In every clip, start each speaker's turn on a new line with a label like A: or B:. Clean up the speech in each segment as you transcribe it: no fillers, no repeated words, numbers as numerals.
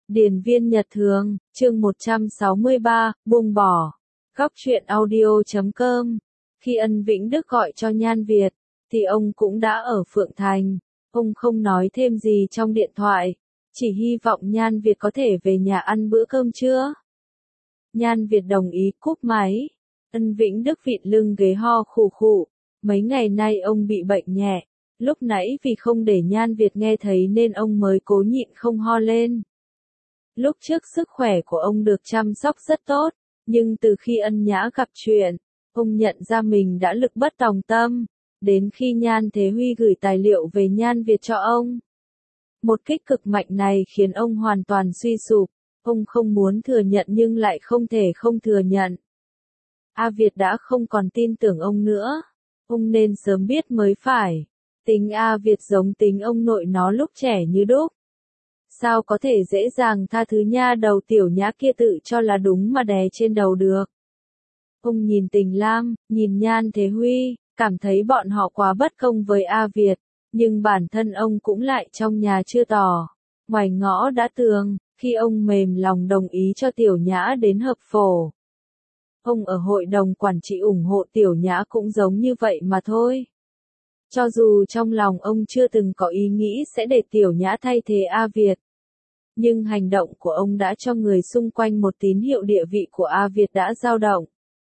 A: Điền viên Nhật Thường, chương 163, buông bỏ. Góc truyện audio.com. Khi Ân Vĩnh Đức gọi cho Nhan Việt, thì ông cũng đã ở Phượng Thành. Ông không nói thêm gì trong điện thoại, chỉ hy vọng Nhan Việt có thể về nhà ăn bữa cơm trưa. Nhan Việt đồng ý cúp máy. Ân Vĩnh Đức vịn lưng ghế ho khù khụ. Mấy ngày nay ông bị bệnh nhẹ. Lúc nãy vì không để Nhan Việt nghe thấy nên ông mới cố nhịn không ho lên. Lúc trước sức khỏe của ông được chăm sóc rất tốt, nhưng từ khi Ân Nhã gặp chuyện, ông nhận ra mình đã lực bất tòng tâm, đến khi Nhan Thế Huy gửi tài liệu về Nhan Việt cho ông. Một kích cực mạnh này khiến ông hoàn toàn suy sụp, ông không muốn thừa nhận nhưng lại không thể không thừa nhận. A Việt đã không còn tin tưởng ông nữa, ông nên sớm biết mới phải. Tính A Việt giống tính ông nội nó lúc trẻ như đúc. Sao có thể dễ dàng tha thứ nha đầu Tiểu Nhã kia tự cho là đúng mà đè trên đầu được. Ông nhìn Tình Lam, nhìn Nhan Thế Huy, cảm thấy bọn họ quá bất công với A Việt, nhưng bản thân ông cũng lại trong nhà chưa tỏ. Ngoài ngõ đã tường, khi ông mềm lòng đồng ý cho Tiểu Nhã đến hợp phổ. Ông ở hội đồng quản trị ủng hộ Tiểu Nhã cũng giống như vậy mà thôi. Cho dù trong lòng ông chưa từng có ý nghĩ sẽ để Tiểu Nhã thay thế A Việt. Nhưng hành động của ông đã cho người xung quanh một tín hiệu địa vị của A Việt đã dao động.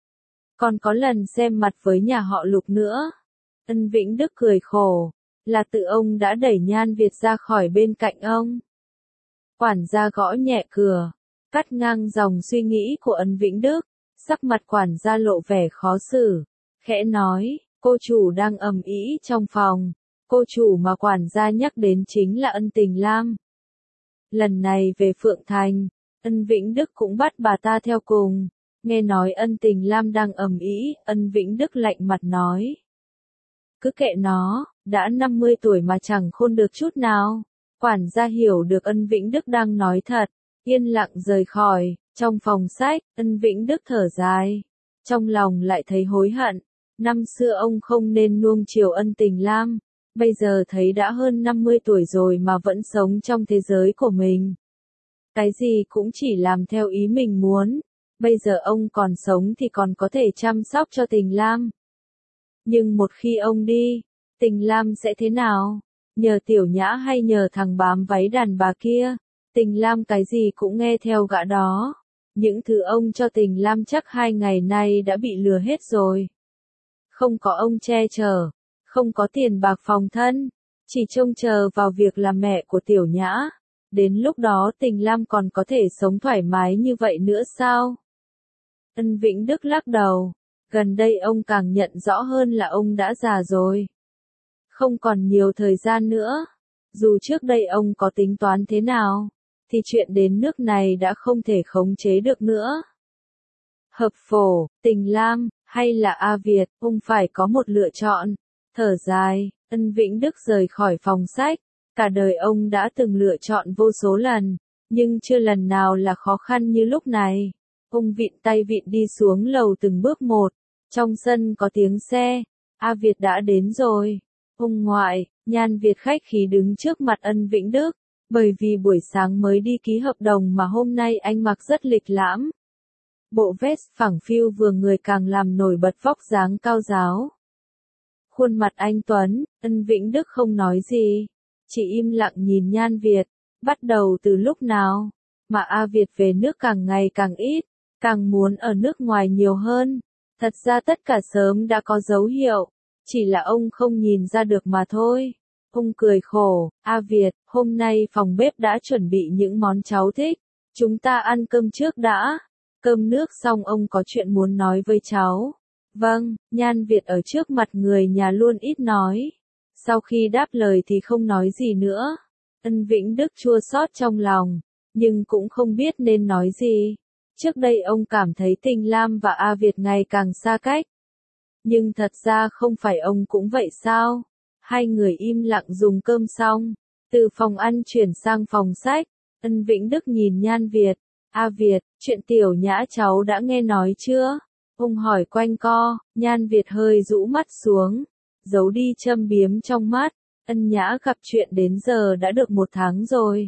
A: Còn có lần xem mặt với nhà họ Lục nữa. Ân Vĩnh Đức cười khổ, là tự ông đã đẩy Nhan Việt ra khỏi bên cạnh ông. Quản gia gõ nhẹ cửa, cắt ngang dòng suy nghĩ của Ân Vĩnh Đức, sắc mặt quản gia lộ vẻ khó xử, khẽ nói, cô chủ đang ầm ĩ trong phòng, cô chủ mà quản gia nhắc đến chính là Ân Tình Lam. Lần này về Phượng Thành, Ân Vĩnh Đức cũng bắt bà ta theo cùng. Nghe nói Ân Tình Lam đang ầm ĩ, Ân Vĩnh Đức lạnh mặt nói. Cứ kệ nó, đã 50 tuổi mà chẳng khôn được chút nào. Quản gia hiểu được Ân Vĩnh Đức đang nói thật, yên lặng rời khỏi. Trong phòng sách, Ân Vĩnh Đức thở dài. Trong lòng lại thấy hối hận. Năm xưa ông không nên nuông chiều Ân Tình Lam. Bây giờ thấy đã hơn 50 tuổi rồi mà vẫn sống trong thế giới của mình. Cái gì cũng chỉ làm theo ý mình muốn. Bây giờ ông còn sống thì còn có thể chăm sóc cho Tình Lam. Nhưng một khi ông đi, Tình Lam sẽ thế nào? Nhờ Tiểu Nhã hay nhờ thằng bám váy đàn bà kia? Tình Lam cái gì cũng nghe theo gã đó. Những thứ ông cho Tình Lam chắc 2 ngày nay đã bị lừa hết rồi. Không có ông che chở, không có tiền bạc phòng thân, chỉ trông chờ vào việc làm mẹ của Tiểu Nhã. Đến lúc đó Tình Lam còn có thể sống thoải mái như vậy nữa sao? Ân Vĩnh Đức lắc đầu, gần đây ông càng nhận rõ hơn là ông đã già rồi. Không còn nhiều thời gian nữa. Dù trước đây ông có tính toán thế nào, thì chuyện đến nước này đã không thể khống chế được nữa. Hợp phổ, Tình Lam, hay là A Việt, ông phải có một lựa chọn. Thở dài, Ân Vĩnh Đức rời khỏi phòng sách. Cả đời ông đã từng lựa chọn vô số lần, nhưng chưa lần nào là khó khăn như lúc này. Ông vịn tay vịn đi xuống lầu từng bước một. Trong sân có tiếng xe. A Việt đã đến rồi. Ông ngoại, Nhan Việt khách khí đứng trước mặt Ân Vĩnh Đức. Bởi vì buổi sáng mới đi ký hợp đồng mà hôm nay anh mặc rất lịch lãm. Bộ vest phẳng phiu vừa người càng làm nổi bật vóc dáng cao ráo. Khuôn mặt anh tuấn, Ân Vĩnh Đức không nói gì. Chỉ im lặng nhìn Nhan Việt. Bắt đầu từ lúc nào mà A Việt về nước càng ngày càng ít, càng muốn ở nước ngoài nhiều hơn. Thật ra tất cả sớm đã có dấu hiệu, chỉ là ông không nhìn ra được mà thôi. Ông cười khổ, A Việt, hôm nay phòng bếp đã chuẩn bị những món cháu thích. Chúng ta ăn cơm trước đã. Cơm nước xong ông có chuyện muốn nói với cháu. Vâng, Nhan Việt ở trước mặt người nhà luôn ít nói. Sau khi đáp lời thì không nói gì nữa. Ân Vĩnh Đức chua xót trong lòng, nhưng cũng không biết nên nói gì. Trước đây ông cảm thấy Tình Lam và A Việt ngày càng xa cách. Nhưng thật ra không phải ông cũng vậy sao? Hai người im lặng dùng cơm xong, từ phòng ăn chuyển sang phòng sách. Ân Vĩnh Đức nhìn Nhan Việt. A Việt, chuyện Tiểu Nhã cháu đã nghe nói chưa? Ông hỏi quanh co. Nhan Việt hơi rũ mắt xuống, giấu đi châm biếm trong mắt. Ân Nhã gặp chuyện đến giờ đã được 1 tháng rồi.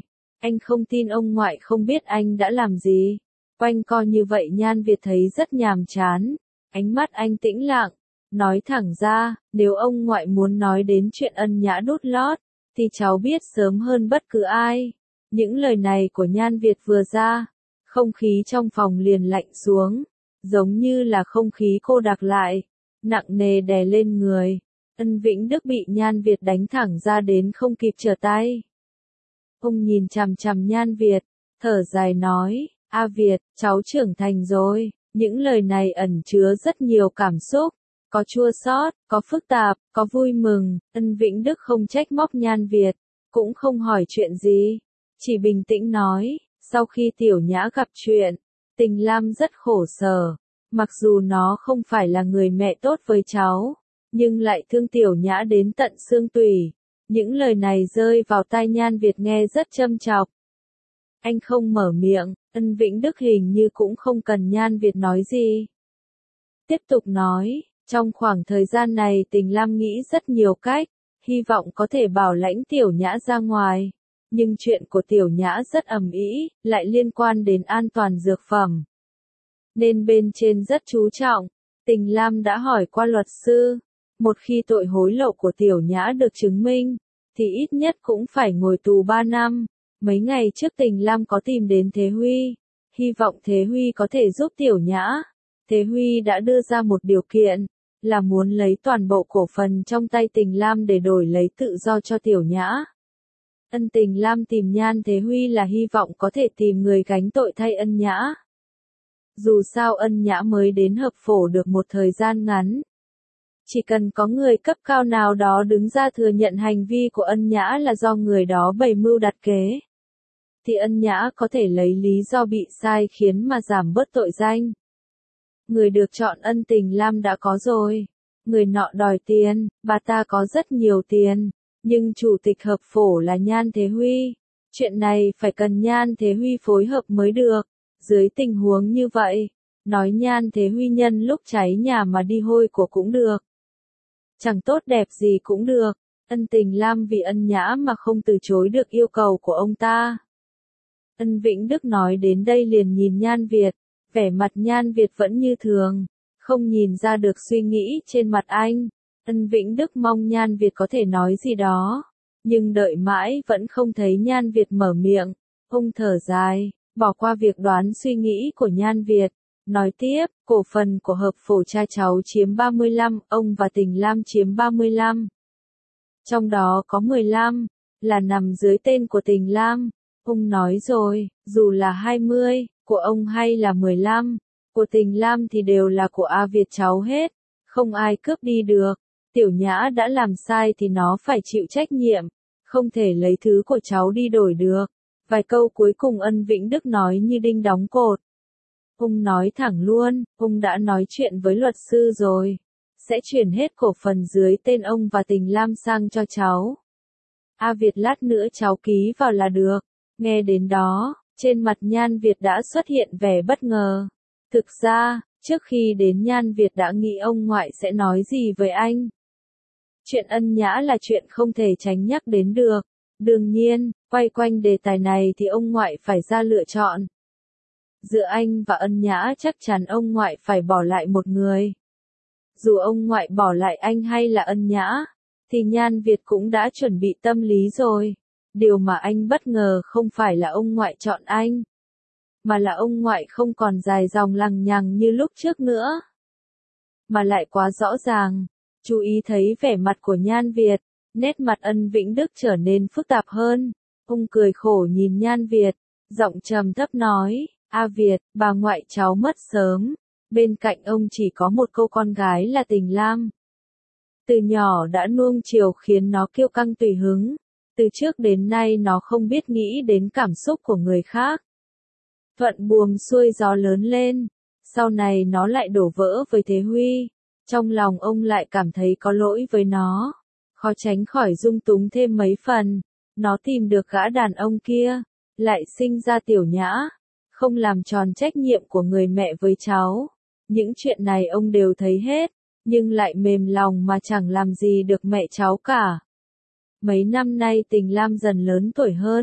A: Anh không tin ông ngoại không biết anh đã làm gì. Quanh co như vậy Nhan Việt thấy rất nhàm chán. Ánh mắt anh tĩnh lặng, nói thẳng ra, nếu ông ngoại muốn nói đến chuyện ân nhã đút lót, thì cháu biết sớm hơn bất cứ ai. Những lời này của Nhan Việt vừa ra, không khí trong phòng liền lạnh xuống, giống như là không khí cô đặc lại, nặng nề đè lên người. Ân Vĩnh Đức bị Nhan Việt đánh thẳng ra đến không kịp trở tay. Ông nhìn chằm chằm Nhan Việt, thở dài nói, A Việt, cháu trưởng thành rồi. Những lời này ẩn chứa rất nhiều cảm xúc, có chua xót, có phức tạp, có vui mừng. Ân Vĩnh Đức không trách móc Nhan Việt, cũng không hỏi chuyện gì, chỉ bình tĩnh nói, sau khi Tiểu Nhã gặp chuyện, Tình Lam rất khổ sở, mặc dù nó không phải là người mẹ tốt với cháu, nhưng lại thương Tiểu Nhã đến tận xương tủy. Những lời này rơi vào tai Nhan Việt nghe rất châm chọc. Anh không mở miệng, Ân Vĩnh Đức hình như cũng không cần Nhan Việt nói gì. Tiếp tục nói, trong khoảng thời gian này Tình Lam nghĩ rất nhiều cách, hy vọng có thể bảo lãnh Tiểu Nhã ra ngoài. Nhưng chuyện của Tiểu Nhã rất ầm ĩ, lại liên quan đến an toàn dược phẩm. Nên bên trên rất chú trọng, Tình Lam đã hỏi qua luật sư, một khi tội hối lộ của Tiểu Nhã được chứng minh, thì ít nhất cũng phải ngồi tù 3 năm. Mấy ngày trước Tình Lam có tìm đến Thế Huy, hy vọng Thế Huy có thể giúp Tiểu Nhã. Thế Huy đã đưa ra một điều kiện, là muốn lấy toàn bộ cổ phần trong tay Tình Lam để đổi lấy tự do cho Tiểu Nhã. Ân Tình Lam tìm Nhan Thế Huy là hy vọng có thể tìm người gánh tội thay Ân Nhã. Dù sao Ân Nhã mới đến hợp phổ được một thời gian ngắn. Chỉ cần có người cấp cao nào đó đứng ra thừa nhận hành vi của Ân Nhã là do người đó bày mưu đặt kế, thì Ân Nhã có thể lấy lý do bị sai khiến mà giảm bớt tội danh. Người được chọn Ân Tình Lam đã có rồi. Người nọ đòi tiền, bà ta có rất nhiều tiền, nhưng chủ tịch hợp phổ là Nhan Thế Huy. Chuyện này phải cần Nhan Thế Huy phối hợp mới được. Dưới tình huống như vậy, nói Nhan Thế Huy nhân lúc cháy nhà mà đi hôi của cũng được. Chẳng tốt đẹp gì cũng được. Ân Tình Lam vì Ân Nhã mà không từ chối được yêu cầu của ông ta. Ân Vĩnh Đức nói đến đây liền nhìn Nhan Việt, vẻ mặt Nhan Việt vẫn như thường, không nhìn ra được suy nghĩ trên mặt anh. Ân Vĩnh Đức mong Nhan Việt có thể nói gì đó, nhưng đợi mãi vẫn không thấy Nhan Việt mở miệng. Ông thở dài, bỏ qua việc đoán suy nghĩ của Nhan Việt, nói tiếp, cổ phần của hợp phổ cha cháu chiếm 35, ông và Tình Lam chiếm 35. Trong đó có 15, là nằm dưới tên của Tình Lam. Ông nói rồi, dù là 20, của ông hay là 15, của Tình Lam thì đều là của A Việt cháu hết, không ai cướp đi được. Tiểu Nhã đã làm sai thì nó phải chịu trách nhiệm, không thể lấy thứ của cháu đi đổi được. Vài câu cuối cùng Ân Vĩnh Đức nói như đinh đóng cột. Ông nói thẳng luôn, ông đã nói chuyện với luật sư rồi, sẽ chuyển hết cổ phần dưới tên ông và Tình Lam sang cho cháu. A Việt lát nữa cháu ký vào là được. Nghe đến đó, trên mặt Nhan Việt đã xuất hiện vẻ bất ngờ. Thực ra, trước khi đến Nhan Việt đã nghĩ ông ngoại sẽ nói gì với anh. Chuyện Ân Nhã là chuyện không thể tránh nhắc đến được. Đương nhiên, quay quanh đề tài này thì ông ngoại phải ra lựa chọn. Giữa anh và Ân Nhã chắc chắn ông ngoại phải bỏ lại một người. Dù ông ngoại bỏ lại anh hay là Ân Nhã, thì Nhan Việt cũng đã chuẩn bị tâm lý rồi. Điều mà anh bất ngờ không phải là ông ngoại chọn anh, mà là ông ngoại không còn dài dòng lằng nhằng như lúc trước nữa, mà lại quá rõ ràng. Chú ý thấy vẻ mặt của Nhan Việt, nét mặt Ân Vĩnh Đức trở nên phức tạp hơn. Ông cười khổ nhìn Nhan Việt, giọng trầm thấp nói, A Việt, bà ngoại cháu mất sớm, bên cạnh ông chỉ có một cô con gái là Tình Lam. Từ nhỏ đã nuông chiều khiến nó kiêu căng tùy hứng. Từ trước đến nay nó không biết nghĩ đến cảm xúc của người khác. Thuận buồm xuôi gió lớn lên, sau này nó lại đổ vỡ với Thế Huy. Trong lòng ông lại cảm thấy có lỗi với nó, khó tránh khỏi dung túng thêm mấy phần. Nó tìm được gã đàn ông kia, lại sinh ra Tiểu Nhã, không làm tròn trách nhiệm của người mẹ với cháu. Những chuyện này ông đều thấy hết, nhưng lại mềm lòng mà chẳng làm gì được mẹ cháu cả. Mấy năm nay Tình Lam dần lớn tuổi hơn,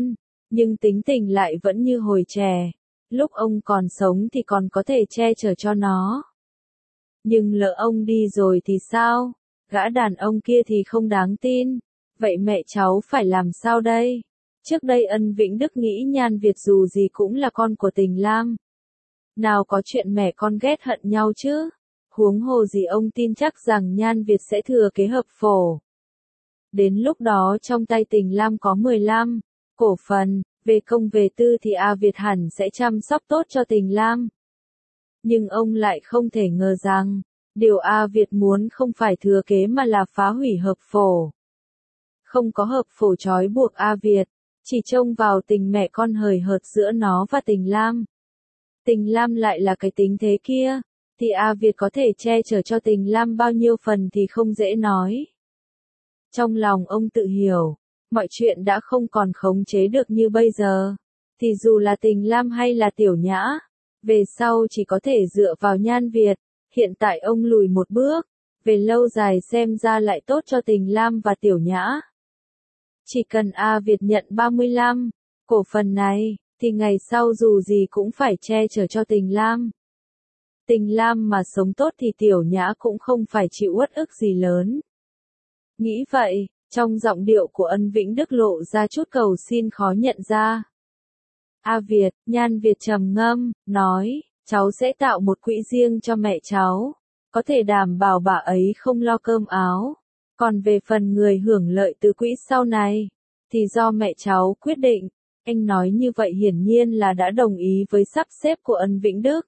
A: Nhưng tính tình lại vẫn như hồi trẻ. Lúc ông còn sống thì còn có thể che chở cho nó. Nhưng lỡ ông đi rồi thì sao? Gã đàn ông kia thì không đáng tin. Vậy mẹ cháu phải làm sao đây? Trước đây Ân Vĩnh Đức nghĩ Nhan Việt dù gì cũng là con của Tình Lam. Nào có chuyện mẹ con ghét hận nhau chứ? Huống hồ gì ông tin chắc rằng Nhan Việt sẽ thừa kế hợp phổ. Đến lúc đó trong tay Tình Lam có 15 cổ phần, về công về tư thì A Việt hẳn sẽ chăm sóc tốt cho Tình Lam. Nhưng ông lại không thể ngờ rằng, điều A Việt muốn không phải thừa kế mà là phá hủy hợp phổ. Không có hợp phổ trói buộc A Việt, chỉ trông vào tình mẹ con hời hợt giữa nó và Tình Lam. Tình Lam lại là cái tính thế kia, thì A Việt có thể che chở cho Tình Lam bao nhiêu phần thì không dễ nói. Trong lòng ông tự hiểu, mọi chuyện đã không còn khống chế được như bây giờ, thì dù là Tình Lam hay là Tiểu Nhã, về sau chỉ có thể dựa vào Nhan Việt. Hiện tại ông lùi một bước, về lâu dài xem ra lại tốt cho Tình Lam và Tiểu Nhã. Chỉ cần A Việt nhận 35 cổ phần này, thì ngày sau dù gì cũng phải che chở cho Tình Lam. Tình Lam mà sống tốt thì Tiểu Nhã cũng không phải chịu uất ức gì lớn. Nghĩ vậy, trong giọng điệu của Ân Vĩnh Đức lộ ra chút cầu xin khó nhận ra. A Việt, Nhan Việt trầm ngâm, nói, cháu sẽ tạo một quỹ riêng cho mẹ cháu, có thể đảm bảo bà ấy không lo cơm áo. Còn về phần người hưởng lợi từ quỹ sau này, thì do mẹ cháu quyết định. Anh nói như vậy hiển nhiên là đã đồng ý với sắp xếp của Ân Vĩnh Đức.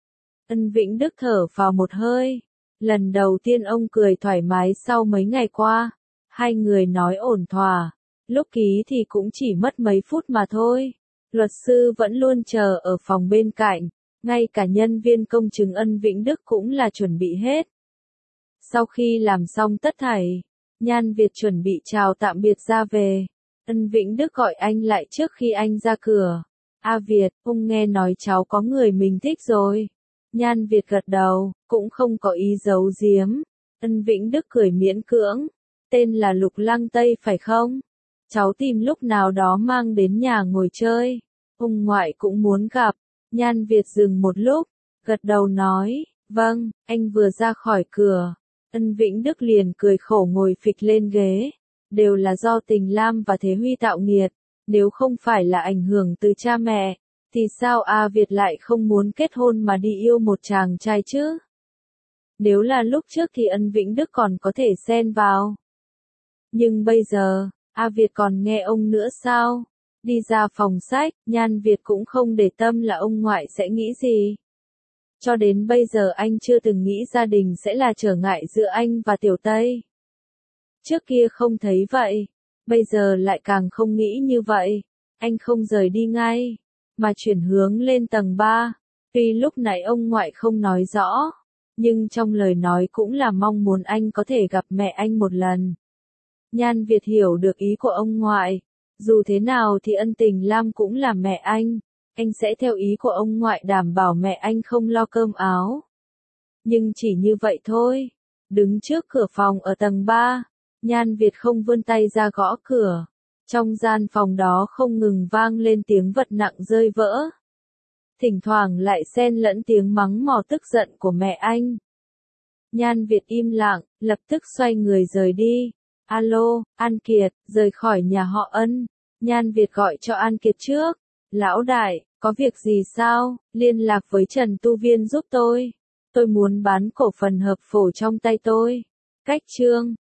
A: Ân Vĩnh Đức thở phào một hơi. Lần đầu tiên ông cười thoải mái sau mấy ngày qua. Hai người nói ổn thỏa. Lúc ký thì cũng chỉ mất mấy phút mà thôi. Luật sư vẫn luôn chờ ở phòng bên cạnh. Ngay cả nhân viên công chứng Ân Vĩnh Đức cũng là chuẩn bị hết. Sau khi làm xong tất thảy, Nhan Việt chuẩn bị chào tạm biệt ra về. Ân Vĩnh Đức gọi anh lại trước khi anh ra cửa. A Việt, ông nghe nói cháu có người mình thích rồi. Nhan Việt gật đầu, cũng không có ý giấu giếm. Ân Vĩnh Đức cười miễn cưỡng. Tên là Lục Lăng Tây phải không? Cháu tìm lúc nào đó mang đến nhà ngồi chơi. Ông ngoại cũng muốn gặp. Nhan Việt dừng một lúc, gật đầu nói, vâng, anh vừa ra khỏi cửa. Ân Vĩnh Đức liền cười khổ ngồi phịch lên ghế. Đều là do Tình Lam và Thế Huy tạo nghiệt. Nếu không phải là ảnh hưởng từ cha mẹ, thì sao A Việt lại không muốn kết hôn mà đi yêu một chàng trai chứ? Nếu là lúc trước thì Ân Vĩnh Đức còn có thể xen vào. Nhưng bây giờ, A Việt còn nghe ông nữa sao? Đi ra phòng sách, Nhan Việt cũng không để tâm là ông ngoại sẽ nghĩ gì. Cho đến bây giờ anh chưa từng nghĩ gia đình sẽ là trở ngại giữa anh và Tiểu Tây. Trước kia không thấy vậy, bây giờ lại càng không nghĩ như vậy. Anh không rời đi ngay, mà chuyển hướng lên tầng 3. Tuy lúc nãy ông ngoại không nói rõ, nhưng trong lời nói cũng là mong muốn anh có thể gặp mẹ anh một lần. Nhan Việt hiểu được ý của ông ngoại. Dù thế nào thì Ân Tình Lam cũng là mẹ anh sẽ theo ý của ông ngoại đảm bảo mẹ anh không lo cơm áo. Nhưng chỉ như vậy thôi. Đứng trước cửa phòng ở tầng 3, Nhan Việt không vươn tay ra gõ cửa. Trong gian phòng đó không ngừng vang lên tiếng vật nặng rơi vỡ. Thỉnh thoảng lại xen lẫn tiếng mắng mỏ tức giận của mẹ anh. Nhan Việt im lặng, lập tức xoay người rời đi. Alo, An Kiệt, rời khỏi nhà họ Ân. Nhan Việt gọi cho An Kiệt trước. Lão đại, có việc gì sao? Liên lạc với Trần Tu Viên giúp tôi. Tôi muốn bán cổ phần hợp phổ trong tay tôi. Cách chương